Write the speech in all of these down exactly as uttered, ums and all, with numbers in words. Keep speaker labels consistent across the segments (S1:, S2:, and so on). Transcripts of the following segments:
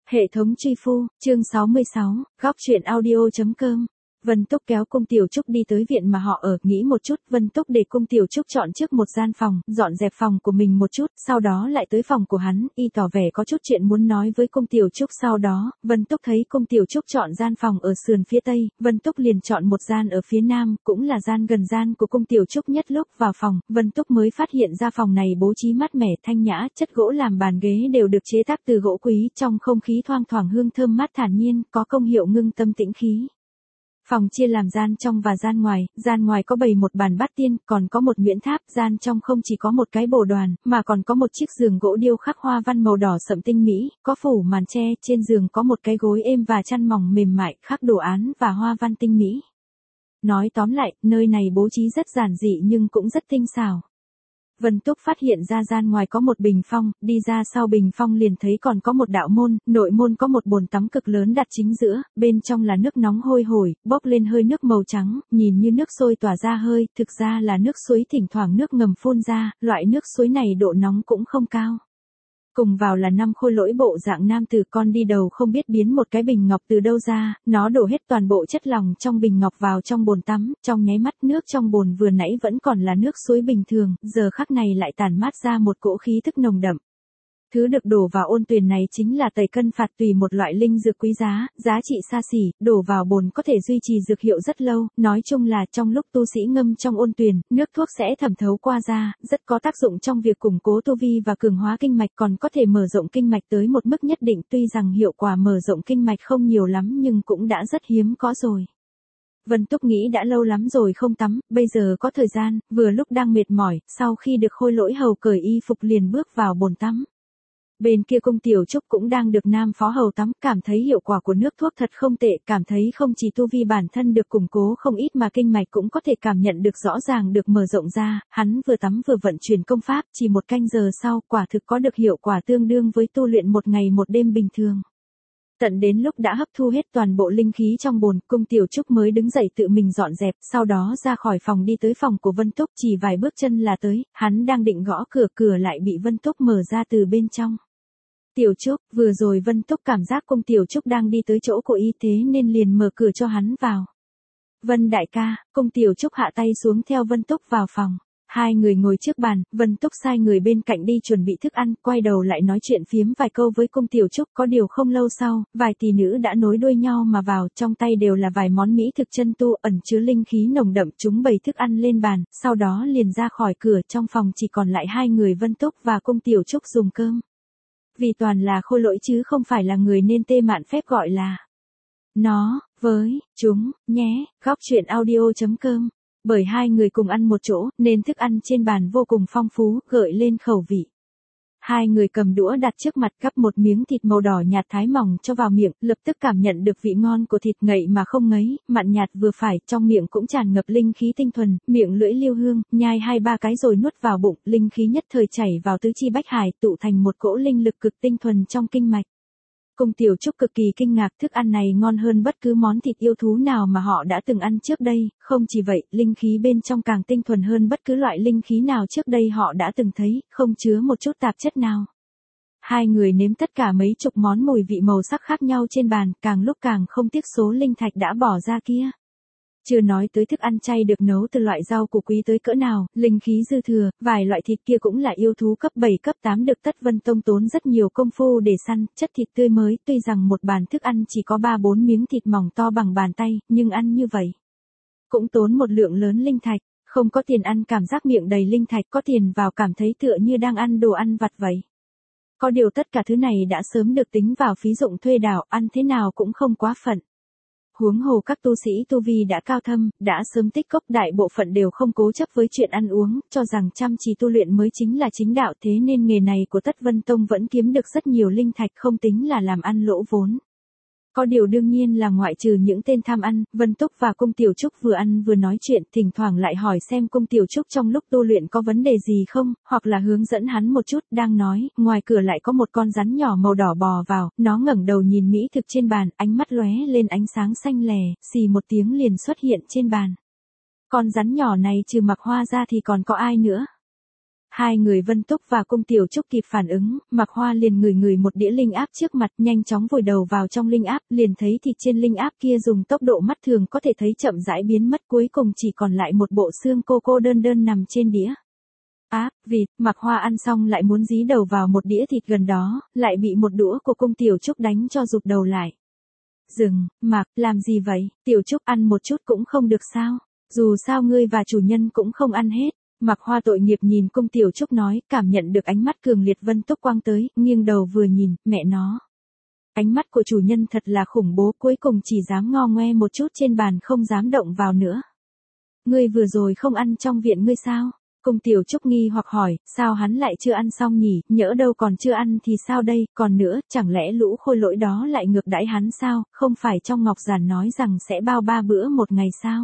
S1: Hệ thống truy phu, chương sáu mươi sáu, góc truyện audio.com. Vân Túc kéo Cung Tiểu Trúc đi tới viện mà họ ở, nghĩ một chút, Vân Túc để Cung Tiểu Trúc chọn trước một gian phòng, dọn dẹp phòng của mình một chút, sau đó lại tới phòng của hắn, y tỏ vẻ có chút chuyện muốn nói với Cung Tiểu Trúc. Sau đó, Vân Túc thấy Cung Tiểu Trúc chọn gian phòng ở sườn phía tây, Vân Túc liền chọn một gian ở phía nam, cũng là gian gần gian của Cung Tiểu Trúc nhất. Lúc vào phòng, Vân Túc mới phát hiện ra phòng này bố trí mát mẻ thanh nhã, chất gỗ làm bàn ghế đều được chế tác từ gỗ quý, trong không khí thoang thoảng hương thơm mát thản nhiên, có công hiệu ngưng tâm tĩnh khí. Phòng chia làm gian trong và gian ngoài, gian ngoài có bày một bàn bát tiên, còn có một nhuyễn tháp, gian trong không chỉ có một cái bồ đoàn, mà còn có một chiếc giường gỗ điêu khắc hoa văn màu đỏ sẫm tinh mỹ, có phủ màn tre, trên giường có một cái gối êm và chăn mỏng mềm mại, khắc đồ án và hoa văn tinh mỹ. Nói tóm lại, nơi này bố trí rất giản dị nhưng cũng rất tinh xảo. Vân Túc phát hiện ra gian ngoài có một bình phong, đi ra sau bình phong liền thấy còn có một đạo môn, nội môn có một bồn tắm cực lớn đặt chính giữa, bên trong là nước nóng hôi hổi, bốc lên hơi nước màu trắng, nhìn như nước sôi tỏa ra hơi, thực ra là nước suối thỉnh thoảng nước ngầm phun ra, loại nước suối này độ nóng cũng không cao. Cùng vào là năm khôi lỗi bộ dạng nam tử, con đi đầu không biết biến một cái bình ngọc từ đâu ra, nó đổ hết toàn bộ chất lỏng trong bình ngọc vào trong bồn tắm, trong nháy mắt nước trong bồn vừa nãy vẫn còn là nước suối bình thường, giờ khắc này lại tản mát ra một cỗ khí thức nồng đậm. Thứ được đổ vào ôn tuyền này chính là tẩy cân phạt tùy, một loại linh dược quý giá, giá trị xa xỉ, đổ vào bồn có thể duy trì dược hiệu rất lâu, nói chung là trong lúc tu sĩ ngâm trong ôn tuyền, nước thuốc sẽ thẩm thấu qua da, rất có tác dụng trong việc củng cố tu vi và cường hóa kinh mạch, còn có thể mở rộng kinh mạch tới một mức nhất định, tuy rằng hiệu quả mở rộng kinh mạch không nhiều lắm nhưng cũng đã rất hiếm có rồi. Vân Túc nghĩ đã lâu lắm rồi không tắm, bây giờ có thời gian, vừa lúc đang mệt mỏi, sau khi được khôi lỗi hầu cởi y phục liền bước vào bồn tắm. Bên kia Cung Tiểu Trúc cũng đang được nam phó hầu tắm, cảm thấy hiệu quả của nước thuốc thật không tệ, cảm thấy không chỉ tu vi bản thân được củng cố không ít mà kinh mạch cũng có thể cảm nhận được rõ ràng được mở rộng ra, hắn vừa tắm vừa vận chuyển công pháp, chỉ một canh giờ sau, quả thực có được hiệu quả tương đương với tu luyện một ngày một đêm bình thường. Tận đến lúc đã hấp thu hết toàn bộ linh khí trong bồn, Cung Tiểu Trúc mới đứng dậy tự mình dọn dẹp, sau đó ra khỏi phòng đi tới phòng của Vân Túc, chỉ vài bước chân là tới, hắn đang định gõ cửa, cửa lại bị Vân Túc mở ra từ bên trong. Tiểu Trúc, vừa rồi Vân Túc cảm giác Cung Tiểu Trúc đang đi tới chỗ của y, thế nên liền mở cửa cho hắn vào. Vân đại ca, Cung Tiểu Trúc hạ tay xuống theo Vân Túc vào phòng. Hai người ngồi trước bàn, Vân Túc sai người bên cạnh đi chuẩn bị thức ăn, quay đầu lại nói chuyện phiếm vài câu với Cung Tiểu Trúc, có điều không lâu sau, vài tỷ nữ đã nối đuôi nhau mà vào, trong tay đều là vài món mỹ thực chân tu ẩn chứa linh khí nồng đậm, chúng bày thức ăn lên bàn, sau đó liền ra khỏi cửa, trong phòng chỉ còn lại hai người Vân Túc và Cung Tiểu Trúc dùng cơm. Vì toàn là khôi lỗi chứ không phải là người nên tê mạn phép gọi là nó, với, chúng, nhé, góc truyện audio.com. Bởi hai người cùng ăn một chỗ, nên thức ăn trên bàn vô cùng phong phú, gợi lên khẩu vị. Hai người cầm đũa đặt trước mặt, gắp một miếng thịt màu đỏ nhạt thái mỏng cho vào miệng, lập tức cảm nhận được vị ngon của thịt, ngậy mà không ngấy, mặn nhạt vừa phải, trong miệng cũng tràn ngập linh khí tinh thuần, miệng lưỡi lưu hương, nhai hai ba cái rồi nuốt vào bụng, linh khí nhất thời chảy vào tứ chi bách hải, tụ thành một cỗ linh lực cực tinh thuần trong kinh mạch. Cung Tiểu Trúc cực kỳ kinh ngạc, thức ăn này ngon hơn bất cứ món thịt yêu thú nào mà họ đã từng ăn trước đây, không chỉ vậy, linh khí bên trong càng tinh thuần hơn bất cứ loại linh khí nào trước đây họ đã từng thấy, không chứa một chút tạp chất nào. Hai người nếm tất cả mấy chục món mùi vị màu sắc khác nhau trên bàn, càng lúc càng không tiếc số linh thạch đã bỏ ra kia. Chưa nói tới thức ăn chay được nấu từ loại rau củ quý tới cỡ nào, linh khí dư thừa, vài loại thịt kia cũng là yêu thú cấp bảy cấp tám được Tất Vân Tông tốn rất nhiều công phu để săn, chất thịt tươi mới, tuy rằng một bàn thức ăn chỉ có ba bốn miếng thịt mỏng to bằng bàn tay, nhưng ăn như vậy cũng tốn một lượng lớn linh thạch, không có tiền ăn cảm giác miệng đầy linh thạch, có tiền vào cảm thấy tựa như đang ăn đồ ăn vặt vậy. Có điều tất cả thứ này đã sớm được tính vào phí dụng thuê đảo, ăn thế nào cũng không quá phận. Huống hồ các tu sĩ tu vi đã cao thâm, đã sớm tích cốc, đại bộ phận đều không cố chấp với chuyện ăn uống, cho rằng chăm chỉ tu luyện mới chính là chính đạo, thế nên nghề này của Tất Vân Tông vẫn kiếm được rất nhiều linh thạch, không tính là làm ăn lỗ vốn. Có điều đương nhiên là ngoại trừ những tên tham ăn, Vân Túc và Cung Tiểu Trúc vừa ăn vừa nói chuyện, thỉnh thoảng lại hỏi xem Cung Tiểu Trúc trong lúc tu luyện có vấn đề gì không, hoặc là hướng dẫn hắn một chút, đang nói, ngoài cửa lại có một con rắn nhỏ màu đỏ bò vào, nó ngẩng đầu nhìn mỹ thực trên bàn, ánh mắt lóe lên ánh sáng xanh lè, xì một tiếng liền xuất hiện trên bàn. Con rắn nhỏ này trừ Mặc Hoa ra thì còn có ai nữa? Hai người Vân Túc và Cung Tiểu Trúc kịp phản ứng, Mạc Hoa liền ngửi ngửi một đĩa linh áp trước mặt, nhanh chóng vùi đầu vào trong linh áp, liền thấy thịt trên linh áp kia dùng tốc độ mắt thường có thể thấy chậm rãi biến mất, cuối cùng chỉ còn lại một bộ xương cô cô đơn đơn nằm trên đĩa. Á, vịt, Mạc Hoa ăn xong lại muốn dí đầu vào một đĩa thịt gần đó, lại bị một đũa của Cung Tiểu Trúc đánh cho rụt đầu lại. Dừng, Mạc, làm gì vậy, Tiểu Trúc ăn một chút cũng không được sao, dù sao ngươi và chủ nhân cũng không ăn hết. Mạc Hoa tội nghiệp nhìn Cung Tiểu Trúc nói, cảm nhận được ánh mắt cường liệt Vân Túc quang tới, nghiêng đầu vừa nhìn, mẹ nó. Ánh mắt của chủ nhân thật là khủng bố, cuối cùng chỉ dám ngo ngoe một chút trên bàn không dám động vào nữa. Ngươi vừa rồi không ăn trong viện ngươi sao? Cung Tiểu Trúc nghi hoặc hỏi, sao hắn lại chưa ăn xong nhỉ, nhỡ đâu còn chưa ăn thì sao đây, còn nữa, chẳng lẽ lũ khôi lỗi đó lại ngược đãi hắn sao, không phải trong Ngọc Giản nói rằng sẽ bao ba bữa một ngày sao?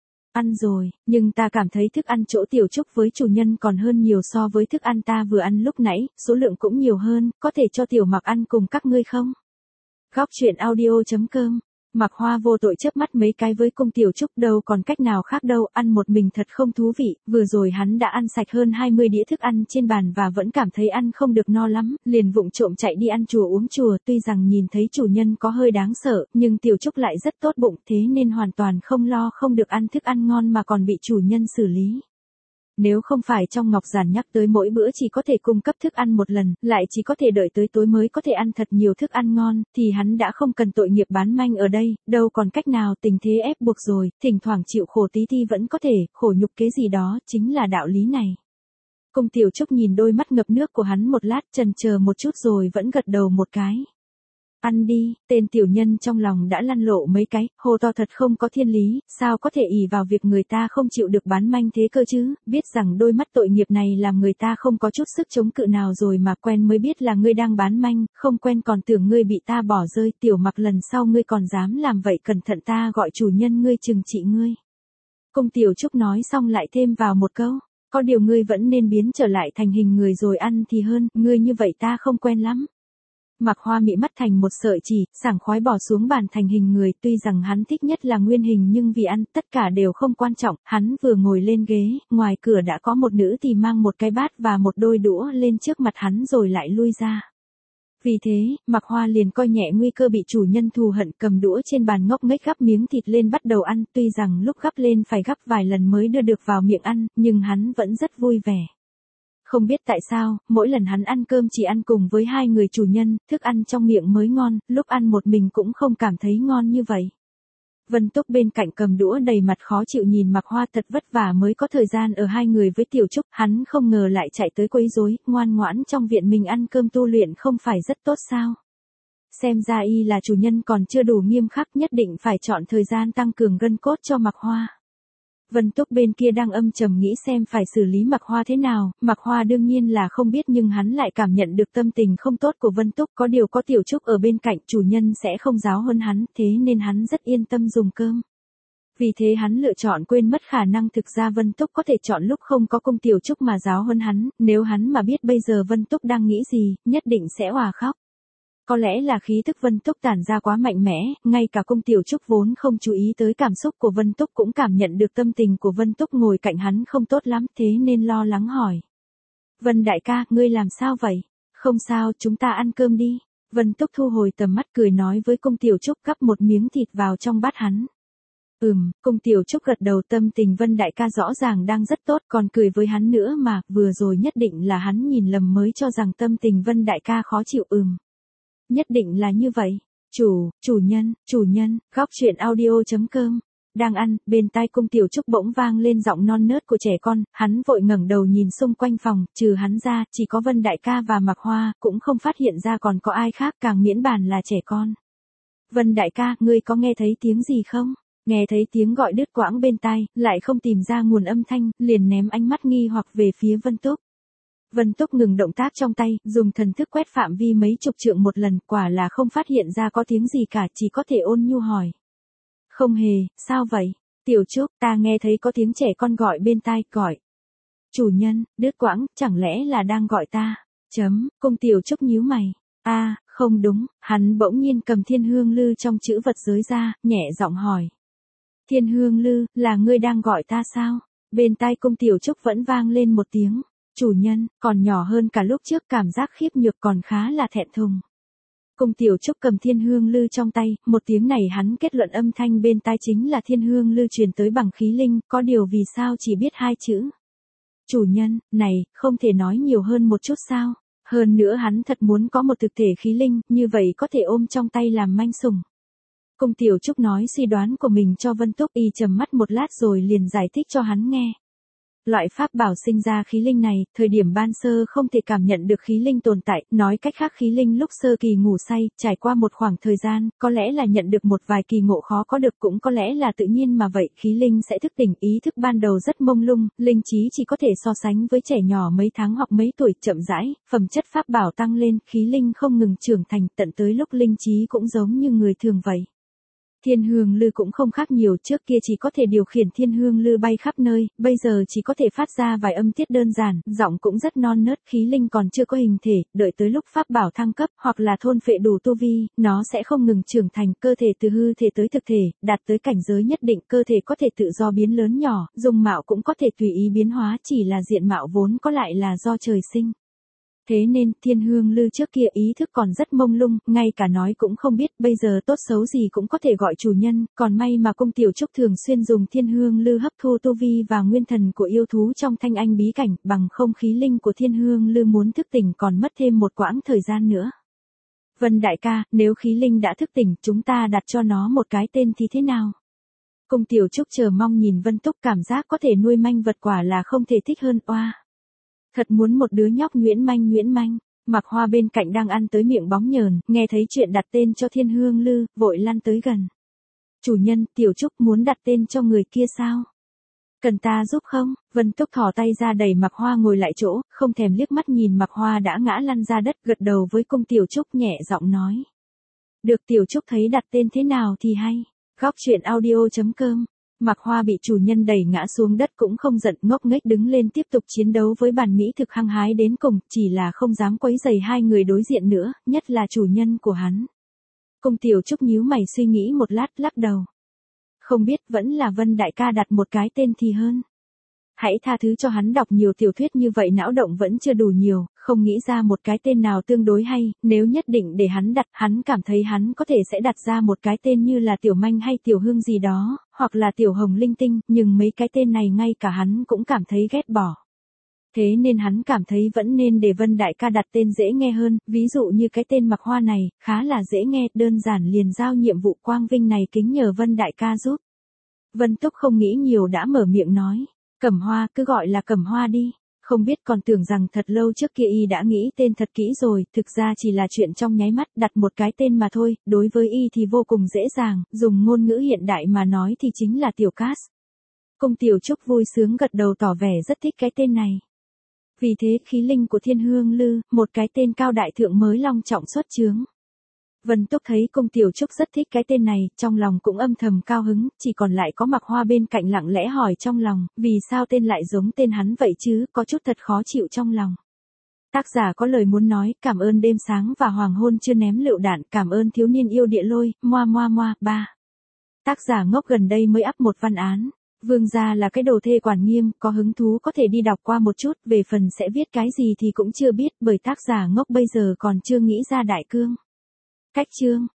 S1: Ăn rồi, nhưng ta cảm thấy thức ăn chỗ Tiểu Trúc với chủ nhân còn hơn nhiều so với thức ăn ta vừa ăn lúc nãy, số lượng cũng nhiều hơn, có thể cho Tiểu Mặc ăn cùng các ngươi không? Góc truyện audio chấm com. Mạc Hoa vô tội chớp mắt mấy cái với Cung Tiểu Trúc, đâu còn cách nào khác đâu, ăn một mình thật không thú vị, vừa rồi hắn đã ăn sạch hơn hai mươi đĩa thức ăn trên bàn và vẫn cảm thấy ăn không được no lắm, liền vụng trộm chạy đi ăn chùa uống chùa, tuy rằng nhìn thấy chủ nhân có hơi đáng sợ, nhưng Tiểu Trúc lại rất tốt bụng, thế nên hoàn toàn không lo không được ăn thức ăn ngon mà còn bị chủ nhân xử lý. Nếu không phải trong Ngọc Giản nhắc tới mỗi bữa chỉ có thể cung cấp thức ăn một lần, lại chỉ có thể đợi tới tối mới có thể ăn thật nhiều thức ăn ngon, thì hắn đã không cần tội nghiệp bán manh ở đây, đâu còn cách nào, tình thế ép buộc rồi, thỉnh thoảng chịu khổ tí ti vẫn có thể, khổ nhục kế gì đó, chính là đạo lý này. Cung Tiểu Trúc nhìn đôi mắt ngập nước của hắn một lát, chần chờ một chút rồi vẫn gật đầu một cái. Ăn đi, tên tiểu nhân trong lòng đã lăn lộ mấy cái, hô to thật không có thiên lý, sao có thể ỷ vào việc người ta không chịu được bán manh thế cơ chứ, biết rằng đôi mắt tội nghiệp này làm người ta không có chút sức chống cự nào rồi mà quen mới biết là ngươi đang bán manh, không quen còn tưởng ngươi bị ta bỏ rơi, Tiểu Mặc lần sau ngươi còn dám làm vậy cẩn thận ta gọi chủ nhân ngươi trừng trị ngươi. Cung Tiểu Trúc nói xong lại thêm vào một câu, có điều ngươi vẫn nên biến trở lại thành hình người rồi ăn thì hơn, ngươi như vậy ta không quen lắm. Mạc Hoa mị mắt thành một sợi chỉ, sảng khoái bỏ xuống bàn thành hình người, tuy rằng hắn thích nhất là nguyên hình nhưng vì ăn, tất cả đều không quan trọng, hắn vừa ngồi lên ghế, ngoài cửa đã có một nữ thì mang một cái bát và một đôi đũa lên trước mặt hắn rồi lại lui ra. Vì thế, Mạc Hoa liền coi nhẹ nguy cơ bị chủ nhân thù hận, cầm đũa trên bàn ngốc nghếch gắp miếng thịt lên bắt đầu ăn, tuy rằng lúc gắp lên phải gắp vài lần mới đưa được vào miệng ăn, nhưng hắn vẫn rất vui vẻ. Không biết tại sao, mỗi lần hắn ăn cơm chỉ ăn cùng với hai người chủ nhân, thức ăn trong miệng mới ngon, lúc ăn một mình cũng không cảm thấy ngon như vậy. Vân Túc bên cạnh cầm đũa đầy mặt khó chịu nhìn Mạc Hoa thật vất vả mới có thời gian ở hai người với Tiểu Trúc, hắn không ngờ lại chạy tới quấy rối, ngoan ngoãn trong viện mình ăn cơm tu luyện không phải rất tốt sao. Xem ra y là chủ nhân còn chưa đủ nghiêm khắc, nhất định phải chọn thời gian tăng cường gân cốt cho Mạc Hoa. Vân Túc bên kia đang âm trầm nghĩ xem phải xử lý Mạc Hoa thế nào, Mạc Hoa đương nhiên là không biết nhưng hắn lại cảm nhận được tâm tình không tốt của Vân Túc, có điều có Tiểu Trúc ở bên cạnh chủ nhân sẽ không giáo hơn hắn, thế nên hắn rất yên tâm dùng cơm. Vì thế hắn lựa chọn quên mất khả năng thực ra Vân Túc có thể chọn lúc không có Cung Tiểu Trúc mà giáo hơn hắn, nếu hắn mà biết bây giờ Vân Túc đang nghĩ gì, nhất định sẽ òa khóc. Có lẽ là khí thức Vân Túc tản ra quá mạnh mẽ, ngay cả Cung Tiểu Trúc vốn không chú ý tới cảm xúc của Vân Túc cũng cảm nhận được tâm tình của Vân Túc ngồi cạnh hắn không tốt lắm, thế nên lo lắng hỏi. Vân đại ca, ngươi làm sao vậy? Không sao, chúng ta ăn cơm đi. Vân Túc thu hồi tầm mắt cười nói với Cung Tiểu Trúc gắp một miếng thịt vào trong bát hắn. Ừm, Cung Tiểu Trúc gật đầu, tâm tình Vân đại ca rõ ràng đang rất tốt, còn cười với hắn nữa mà, vừa rồi nhất định là hắn nhìn lầm mới cho rằng tâm tình Vân đại ca khó chịu. Ừm. Nhất định là như vậy. Chủ, chủ nhân, chủ nhân, góc truyện audio chấm com. Đang ăn, bên tai Cung Tiểu Trúc bỗng vang lên giọng non nớt của trẻ con, hắn vội ngẩng đầu nhìn xung quanh phòng, trừ hắn ra, chỉ có Vân đại ca và Mạc Hoa, cũng không phát hiện ra còn có ai khác, càng miễn bàn là trẻ con. Vân đại ca, ngươi có nghe thấy tiếng gì không? Nghe thấy tiếng gọi đứt quãng bên tai, lại không tìm ra nguồn âm thanh, liền ném ánh mắt nghi hoặc về phía Vân Túc. Vân Túc ngừng động tác trong tay, dùng thần thức quét phạm vi mấy chục trượng một lần, quả là không phát hiện ra có tiếng gì cả, chỉ có thể ôn nhu hỏi. Không hề, sao vậy? Tiểu Trúc, ta nghe thấy có tiếng trẻ con gọi bên tai, gọi. Chủ nhân, đứt quãng, chẳng lẽ là đang gọi ta? Chấm, Cung Tiểu Trúc nhíu mày. A, à, không đúng, hắn bỗng nhiên cầm thiên hương lư trong chữ vật giới ra, nhẹ giọng hỏi. Thiên hương lư, là ngươi đang gọi ta sao? Bên tai Cung Tiểu Trúc vẫn vang lên một tiếng. Chủ nhân, còn nhỏ hơn cả lúc trước, cảm giác khiếp nhược còn khá là thẹn thùng. Cung Tiểu Trúc cầm thiên hương lư trong tay, một tiếng này hắn kết luận âm thanh bên tai chính là thiên hương lư truyền tới bằng khí linh, có điều vì sao chỉ biết hai chữ. Chủ nhân, này, không thể nói nhiều hơn một chút sao? Hơn nữa hắn thật muốn có một thực thể khí linh, như vậy có thể ôm trong tay làm manh sủng. Cung Tiểu Trúc nói suy đoán của mình cho Vân Túc, y trầm mắt một lát rồi liền giải thích cho hắn nghe. Loại pháp bảo sinh ra khí linh này, thời điểm ban sơ không thể cảm nhận được khí linh tồn tại, nói cách khác khí linh lúc sơ kỳ ngủ say, trải qua một khoảng thời gian, có lẽ là nhận được một vài kỳ ngộ khó có được, cũng có lẽ là tự nhiên mà vậy, khí linh sẽ thức tỉnh, ý thức ban đầu rất mông lung, linh trí chỉ có thể so sánh với trẻ nhỏ mấy tháng hoặc mấy tuổi, chậm rãi, phẩm chất pháp bảo tăng lên, khí linh không ngừng trưởng thành, tận tới lúc linh trí cũng giống như người thường vậy. Thiên hương lư cũng không khác nhiều, trước kia chỉ có thể điều khiển thiên hương lư bay khắp nơi, bây giờ chỉ có thể phát ra vài âm tiết đơn giản, giọng cũng rất non nớt, khí linh còn chưa có hình thể, đợi tới lúc pháp bảo thăng cấp, hoặc là thôn phệ đủ tu vi, nó sẽ không ngừng trưởng thành, cơ thể từ hư thể tới thực thể, đạt tới cảnh giới nhất định, cơ thể có thể tự do biến lớn nhỏ, dung mạo cũng có thể tùy ý biến hóa, chỉ là diện mạo vốn có lại là do trời sinh. Thế nên, thiên hương lư trước kia ý thức còn rất mông lung, ngay cả nói cũng không biết, bây giờ tốt xấu gì cũng có thể gọi chủ nhân, còn may mà Cung Tiểu Trúc thường xuyên dùng thiên hương lư hấp thu tu vi và nguyên thần của yêu thú trong thanh anh bí cảnh, bằng không khí linh của thiên hương lư muốn thức tỉnh còn mất thêm một quãng thời gian nữa. Vân đại ca, nếu khí linh đã thức tỉnh, chúng ta đặt cho nó một cái tên thì thế nào? Cung Tiểu Trúc chờ mong nhìn Vân Túc, cảm giác có thể nuôi manh vật quả là không thể thích hơn, oa. Thật muốn một đứa nhóc nhuyễn manh nhuyễn manh. Mạc Hoa bên cạnh đang ăn tới miệng bóng nhờn, nghe thấy chuyện đặt tên cho thiên hương lư, vội lăn tới gần. Chủ nhân, Tiểu Trúc muốn đặt tên cho người kia sao? Cần ta giúp không? Vân Túc thò tay ra đẩy Mạc Hoa ngồi lại chỗ, không thèm liếc mắt nhìn Mạc Hoa đã ngã lăn ra đất, gật đầu với Cung Tiểu Trúc nhẹ giọng nói. Được, Tiểu Trúc thấy đặt tên thế nào thì hay. Góc truyện audio chấm com. Mạc Hoa bị chủ nhân đẩy ngã xuống đất cũng không giận, ngốc nghếch đứng lên tiếp tục chiến đấu với bản mỹ thực hăng hái đến cùng, chỉ là không dám quấy rầy hai người đối diện nữa, nhất là chủ nhân của hắn. Cung Tiểu Trúc nhíu mày suy nghĩ một lát, lắc đầu. Không biết, vẫn là Vân đại ca đặt một cái tên thì hơn. Hãy tha thứ cho hắn đọc nhiều tiểu thuyết như vậy, não động vẫn chưa đủ nhiều, không nghĩ ra một cái tên nào tương đối hay, nếu nhất định để hắn đặt, hắn cảm thấy hắn có thể sẽ đặt ra một cái tên như là Tiểu Manh hay Tiểu Hương gì đó, hoặc là Tiểu Hồng Linh Tinh, nhưng mấy cái tên này ngay cả hắn cũng cảm thấy ghét bỏ. Thế nên hắn cảm thấy vẫn nên để Vân đại ca đặt tên dễ nghe hơn, ví dụ như cái tên Mạc Hoa này, khá là dễ nghe, đơn giản liền giao nhiệm vụ quang vinh này kính nhờ Vân đại ca giúp. Vân Túc không nghĩ nhiều đã mở miệng nói. Cẩm Hoa, cứ gọi là Cẩm Hoa đi. Không biết, còn tưởng rằng thật lâu trước kia y đã nghĩ tên thật kỹ rồi, thực ra chỉ là chuyện trong nháy mắt, đặt một cái tên mà thôi, đối với y thì vô cùng dễ dàng, dùng ngôn ngữ hiện đại mà nói thì chính là Tiểu Cát. Cung Tiểu Trúc vui sướng gật đầu tỏ vẻ rất thích cái tên này. Vì thế khí linh của thiên hương lư, một cái tên cao đại thượng mới long trọng xuất chướng. Vân Túc thấy Cung Tiểu Trúc rất thích cái tên này, trong lòng cũng âm thầm cao hứng, chỉ còn lại có Mạc Hoa bên cạnh lặng lẽ hỏi trong lòng, vì sao tên lại giống tên hắn vậy chứ, có chút thật khó chịu trong lòng. Tác giả có lời muốn nói, cảm ơn đêm sáng và hoàng hôn chưa ném lựu đạn, cảm ơn thiếu niên yêu địa lôi, moa moa moa, ba. Tác giả ngốc gần đây mới up một văn án. Vương gia là cái đồ thê quản nghiêm, có hứng thú có thể đi đọc qua một chút, về phần sẽ viết cái gì thì cũng chưa biết, bởi tác giả ngốc bây giờ còn chưa nghĩ ra đại cương. Cách chương